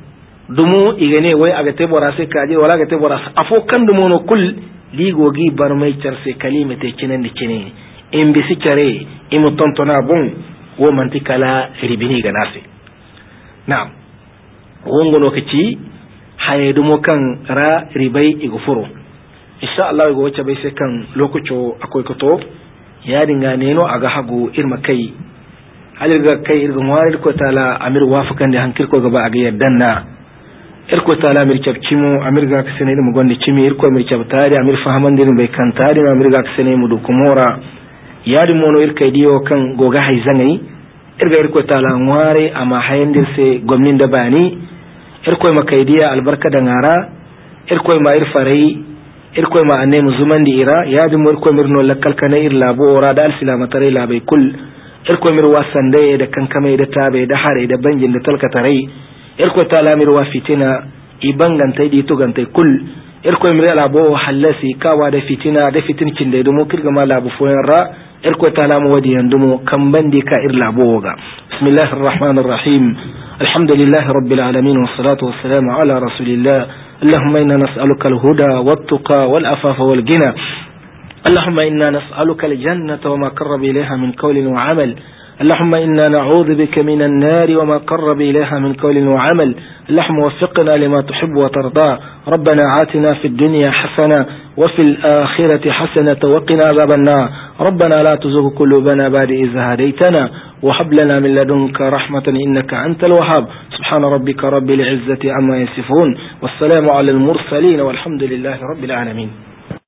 دمو إغني وي أغتي براسي كاجي ولا أغتي براسي أفو كان دمونو كل ligogi bar mai charse kalimate kinan da kine in bisi kare imu tontona bon wo mantikala ribini ga nasi na'am wongo lokaci hayedu mo kan ra ribai igufuro insha Allah go wace bai sai kan lokaco akwai kato ya dinga neno aga hagu irma kai halirga kai irga muwarid ko tala amir wafakan da hankir ko gaba aga yaddanna irko tala mir cabcimo amir ga ka sene mu gonde cimi irko mir cabtari amir fahamandirin bai kantari amir ga ka sene mu du kumora yadi mono irka diyo kan goga haizangai irga irko tala ngware ama hayandir se gomnin da bani irko ma kaidiya albarka da ngara irko ma irfarai irko ma anne muzuman di ira yadi mo irko mir no lakkal kana ir labo ora da alsilama tare labai kul irko mir wasande da kankame da tabe da hare da banjin da talkatarai irko tala mir wa fitina ibanganta di to ganta kul irko mir ala bo halasi kawa da fitina da fitincin da dumo kirga ma labu foyan ra irko tala mu wadi yandumo kan bandi ka ir labo ga bismillahir rahmanir rahim alhamdulillahi rabbil alamin wassalatu wassalamu ala rasulillah اللهم إنا نسألك الهدى والتقى والعفاف والغنى اللهم إنا نسألك الجنة وما قرب إليها من قول وعمل اللهم إنا نعوذ بك من النار وما قرب إليها من قول وعمل اللهم وفقنا لما تحب وترضى ربنا آتنا في الدنيا حسنة وفي الآخرة حسنة وقنا عذاب النار ربنا لا تزغ قلوبنا بعد إذ هديتنا وهب لنا من لدنك رحمة إنك أنت الوهاب سبحان ربك رب العزة عما يصفون والسلام على المرسلين والحمد لله رب العالمين.